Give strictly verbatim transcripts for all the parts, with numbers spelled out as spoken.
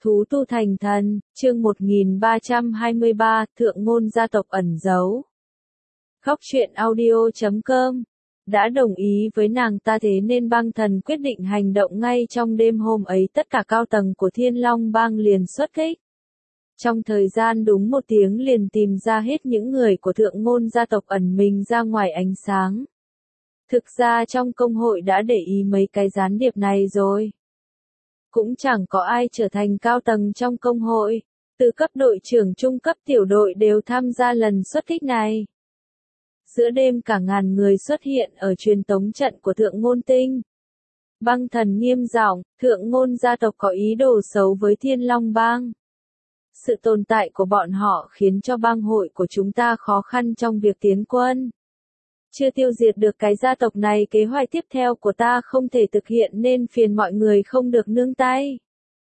Thú tu thành thần, chương một nghìn ba trăm hai mươi ba, Thượng ngôn gia tộc ẩn giấu. Khóc chuyện audio chấm com. Đã đồng ý với nàng ta thế nên băng thần quyết định hành động ngay trong đêm hôm ấy, tất cả cao tầng của Thiên Long bang liền xuất kích. Trong thời gian đúng một tiếng liền tìm ra hết những người của thượng ngôn gia tộc ẩn mình ra ngoài ánh sáng. Thực ra trong công hội đã để ý mấy cái gián điệp này rồi. Cũng chẳng có ai trở thành cao tầng trong công hội, từ cấp đội trưởng trung cấp tiểu đội đều tham gia lần xuất kích này. Giữa đêm cả ngàn người xuất hiện ở truyền tống trận của thượng ngôn tinh. Băng thần nghiêm giọng, thượng ngôn gia tộc có ý đồ xấu với Thiên Long bang. Sự tồn tại của bọn họ khiến cho bang hội của chúng ta khó khăn trong việc tiến quân. Chưa tiêu diệt được cái gia tộc này, kế hoạch tiếp theo của ta không thể thực hiện nên phiền mọi người không được nương tay.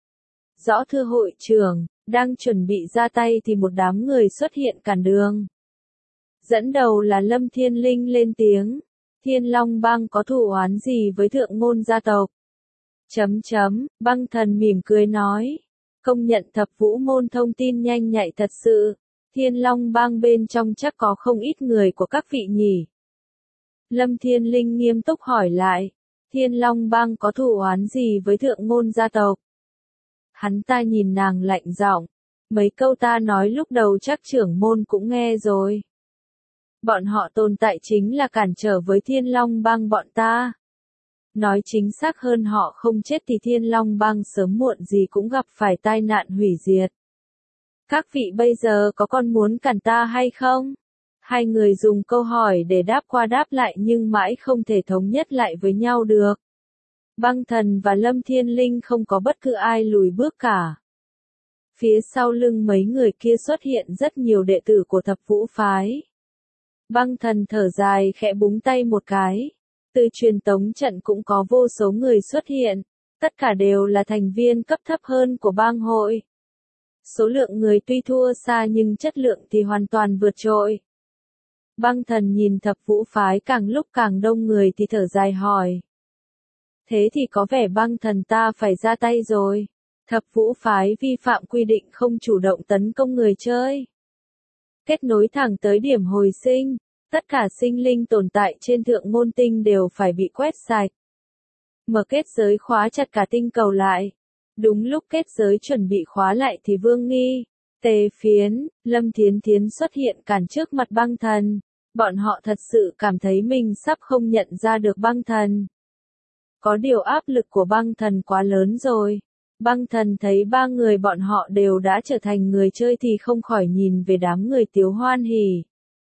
Rõ thưa hội trưởng, đang chuẩn bị ra tay thì một đám người xuất hiện cản đường. Dẫn đầu là Lâm Thiên Linh lên tiếng. Thiên Long bang có thù oán gì với thượng ngôn gia tộc? Chấm chấm, băng thần mỉm cười nói. Công nhận thập vũ môn thông tin nhanh nhạy thật sự. Thiên Long bang bên trong chắc có không ít người của các vị nhỉ? Lâm Thiên Linh nghiêm túc hỏi lại. Thiên Long bang có thù oán gì với thượng ngôn gia tộc? Hắn ta nhìn nàng lạnh giọng. Mấy câu ta nói lúc đầu chắc trưởng môn cũng nghe rồi. Bọn họ tồn tại chính là cản trở với Thiên Long bang bọn ta. Nói chính xác hơn, họ không chết thì Thiên Long bang sớm muộn gì cũng gặp phải tai nạn hủy diệt. Các vị bây giờ có còn muốn cản ta hay không? Hai người dùng câu hỏi để đáp qua đáp lại nhưng mãi không thể thống nhất lại với nhau được. Băng thần và Lâm Thiên Linh không có bất cứ ai lùi bước cả. Phía sau lưng mấy người kia xuất hiện rất nhiều đệ tử của thập vũ phái. Băng thần thở dài khẽ búng tay một cái. Từ truyền tống trận cũng có vô số người xuất hiện. Tất cả đều là thành viên cấp thấp hơn của bang hội. Số lượng người tuy thua xa nhưng chất lượng thì hoàn toàn vượt trội. Băng thần nhìn thập vũ phái càng lúc càng đông người thì thở dài hỏi. Thế thì có vẻ băng thần ta phải ra tay rồi. Thập vũ phái vi phạm quy định không chủ động tấn công người chơi. Kết nối thẳng tới điểm hồi sinh, tất cả sinh linh tồn tại trên thượng ngôn tinh đều phải bị quét sạch. Mở kết giới khóa chặt cả tinh cầu lại. Đúng lúc kết giới chuẩn bị khóa lại thì Vương Nghi, Tề Phiến, Lâm Thiến Thiến xuất hiện cản trước mặt băng thần. Bọn họ thật sự cảm thấy mình sắp không nhận ra được băng thần. Có điều áp lực của băng thần quá lớn rồi. Băng thần thấy ba người bọn họ đều đã trở thành người chơi thì không khỏi nhìn về đám người Tiếu Hoan Hỉ.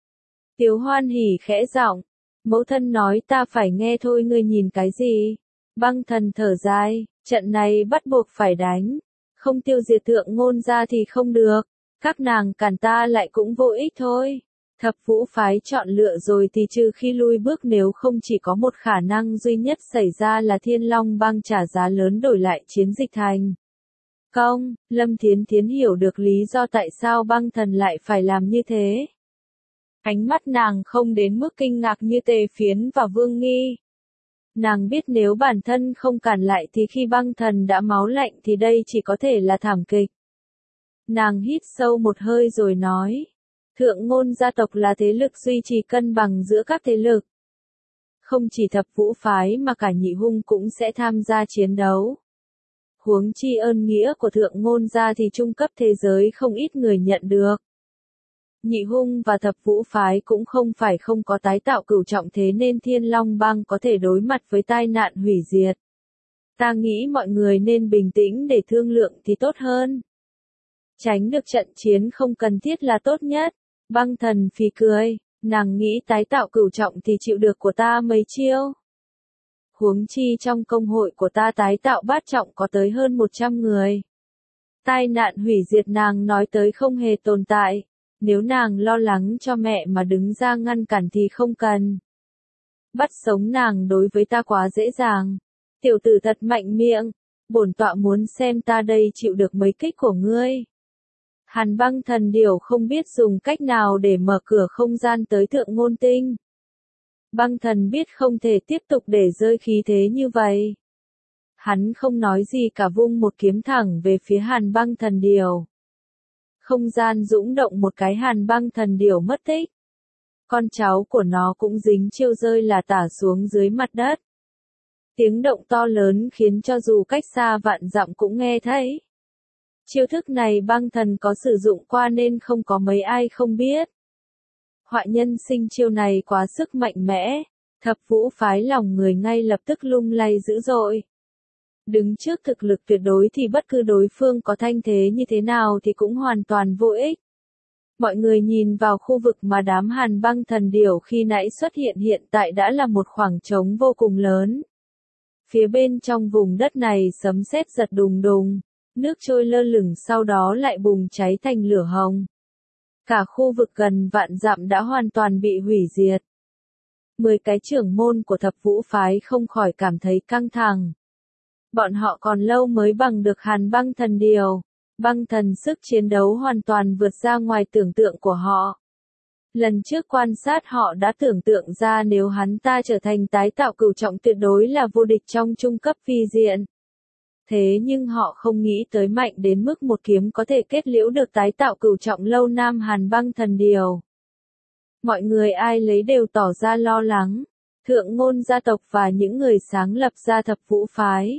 Tiếu Hoan Hỉ khẽ giọng, mẫu thân nói ta phải nghe thôi, ngươi nhìn cái gì? Băng thần thở dài, trận này bắt buộc phải đánh. Không tiêu diệt thượng ngôn ra thì không được. Các nàng cản ta lại cũng vô ích thôi. Thập vũ phái chọn lựa rồi thì trừ khi lui bước, nếu không chỉ có một khả năng duy nhất xảy ra là Thiên Long bang trả giá lớn đổi lại chiến dịch thành công. Lâm Thiến Thiến hiểu được lý do tại sao băng thần lại phải làm như thế. Ánh mắt nàng không đến mức kinh ngạc như Tề Phiến và Vương Nghi. Nàng biết nếu bản thân không cản lại thì khi băng thần đã máu lạnh thì đây chỉ có thể là thảm kịch. Nàng hít sâu một hơi rồi nói. Thượng ngôn gia tộc là thế lực duy trì cân bằng giữa các thế lực. Không chỉ thập vũ phái mà cả nhị hung cũng sẽ tham gia chiến đấu. Huống chi ơn nghĩa của thượng ngôn gia thì trung cấp thế giới không ít người nhận được. Nhị hung và thập vũ phái cũng không phải không có tái tạo cửu trọng, thế nên Thiên Long bang có thể đối mặt với tai nạn hủy diệt. Ta nghĩ mọi người nên bình tĩnh để thương lượng thì tốt hơn. Tránh được trận chiến không cần thiết là tốt nhất. Băng thần phì cười, nàng nghĩ tái tạo cửu trọng thì chịu được của ta mấy chiêu. Huống chi trong công hội của ta tái tạo bát trọng có tới hơn một trăm người. Tai nạn hủy diệt nàng nói tới không hề tồn tại. Nếu nàng lo lắng cho mẹ mà đứng ra ngăn cản thì không cần. Bắt sống nàng đối với ta quá dễ dàng. Tiểu tử thật mạnh miệng. Bổn tọa muốn xem ta đây chịu được mấy kích của ngươi. Hàn băng thần điểu không biết dùng cách nào để mở cửa không gian tới thượng ngôn tinh. Băng thần biết không thể tiếp tục để rơi khí thế như vậy. Hắn không nói gì cả vung một kiếm thẳng về phía Hàn Băng Thần Điểu. Không gian dũng động một cái, Hàn Băng Thần Điểu mất tích. Con cháu của nó cũng dính chiêu rơi là tả xuống dưới mặt đất. Tiếng động to lớn khiến cho dù cách xa vạn dặm cũng nghe thấy. Chiêu thức này băng thần có sử dụng qua nên không có mấy ai không biết. Họa nhân sinh chiêu này quá sức mạnh mẽ, Thập Vũ phái lòng người ngay lập tức lung lay dữ dội. Đứng trước thực lực tuyệt đối thì bất cứ đối phương có thanh thế như thế nào thì cũng hoàn toàn vô ích. Mọi người nhìn vào khu vực mà đám Hàn Băng Thần Điểu khi nãy xuất hiện, hiện tại đã là một khoảng trống vô cùng lớn. Phía bên trong vùng đất này sấm sét giật đùng đùng, nước trôi lơ lửng sau đó lại bùng cháy thành lửa hồng. Cả khu vực gần vạn dặm đã hoàn toàn bị hủy diệt. Mười cái trưởng môn của Thập Vũ phái không khỏi cảm thấy căng thẳng. Bọn họ còn lâu mới bằng được Hàn Băng Thần Điểu. Băng thần sức chiến đấu hoàn toàn vượt ra ngoài tưởng tượng của họ. Lần trước quan sát họ đã tưởng tượng ra nếu hắn ta trở thành tái tạo cửu trọng tuyệt đối là vô địch trong trung cấp phi diện. Thế nhưng họ không nghĩ tới mạnh đến mức một kiếm có thể kết liễu được tái tạo cửu trọng lâu năm Hàn Băng Thần Điểu. Mọi người ai lấy đều tỏ ra lo lắng. Thượng ngôn gia tộc và những người sáng lập ra Thập Vũ phái.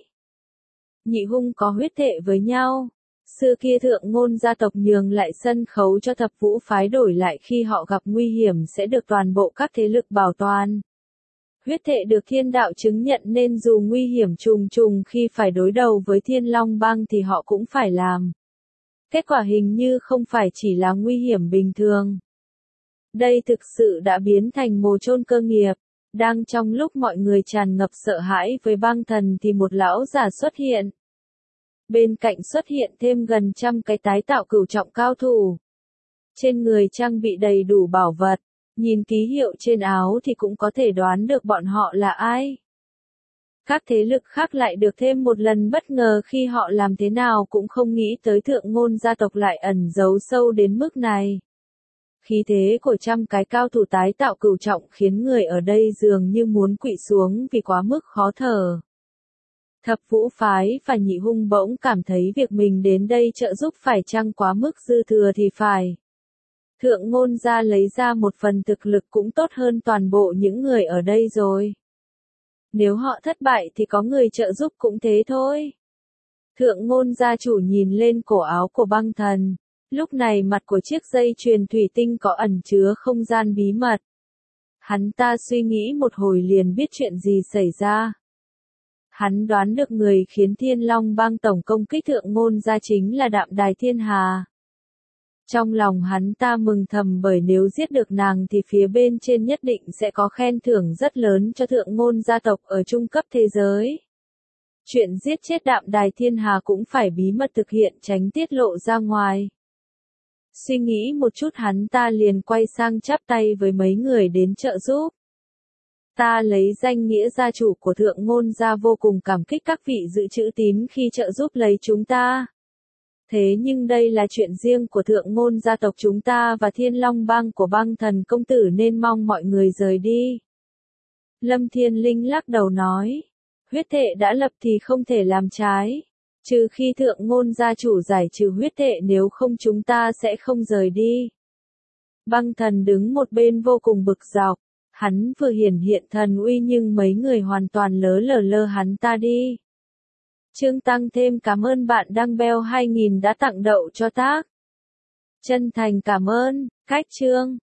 Nhị hung có huyết thệ với nhau. Xưa kia thượng ngôn gia tộc nhường lại sân khấu cho Thập Vũ phái, đổi lại khi họ gặp nguy hiểm sẽ được toàn bộ các thế lực bảo toàn. Huyết thệ được thiên đạo chứng nhận nên dù nguy hiểm trùng trùng khi phải đối đầu với Thiên Long Bang thì họ cũng phải làm. Kết quả hình như không phải chỉ là nguy hiểm bình thường. Đây thực sự đã biến thành mồ chôn cơ nghiệp. Đang trong lúc mọi người tràn ngập sợ hãi với băng thần thì một lão già xuất hiện. Bên cạnh xuất hiện thêm gần trăm cái tái tạo cửu trọng cao thủ. Trên người trang bị đầy đủ bảo vật, nhìn ký hiệu trên áo thì cũng có thể đoán được bọn họ là ai. Các thế lực khác lại được thêm một lần bất ngờ khi họ làm thế nào cũng không nghĩ tới thượng ngôn gia tộc lại ẩn giấu sâu đến mức này. Khí thế của trăm cái cao thủ tái tạo cửu trọng khiến người ở đây dường như muốn quỵ xuống vì quá mức khó thở. Thập Vũ phái và nhị hung bỗng cảm thấy việc mình đến đây trợ giúp phải chăng quá mức dư thừa thì phải. Thượng ngôn gia lấy ra một phần thực lực cũng tốt hơn toàn bộ những người ở đây rồi. Nếu họ thất bại thì có người trợ giúp cũng thế thôi. Thượng ngôn gia chủ nhìn lên cổ áo của băng thần. Lúc này mặt của chiếc dây chuyền thủy tinh có ẩn chứa không gian bí mật. Hắn ta suy nghĩ một hồi liền biết chuyện gì xảy ra. Hắn đoán được người khiến Thiên Long Bang tổng công kích thượng ngôn gia chính là Đạm Đài Thiên Hà. Trong lòng hắn ta mừng thầm bởi nếu giết được nàng thì phía bên trên nhất định sẽ có khen thưởng rất lớn cho thượng ngôn gia tộc ở trung cấp thế giới. Chuyện giết chết Đạm Đài Thiên Hà cũng phải bí mật thực hiện tránh tiết lộ ra ngoài. Suy nghĩ một chút hắn ta liền quay sang chắp tay với mấy người đến trợ giúp. Ta lấy danh nghĩa gia chủ của thượng ngôn gia vô cùng cảm kích các vị giữ chữ tín khi trợ giúp lấy chúng ta. Thế nhưng đây là chuyện riêng của thượng ngôn gia tộc chúng ta và Thiên Long Bang của băng thần công tử nên mong mọi người rời đi. Lâm Thiên Linh lắc đầu nói. Huyết thệ đã lập thì không thể làm trái. Trừ khi thượng ngôn gia chủ giải trừ huyết thệ, nếu không chúng ta sẽ không rời đi. Băng thần đứng một bên vô cùng bực dọc. Hắn vừa hiển hiện thần uy nhưng mấy người hoàn toàn lớ lờ lơ hắn ta đi. Trương Tăng thêm cảm ơn bạn đăng bell hai nghìn đã tặng đậu cho tác. Chân thành cảm ơn, cách Trương.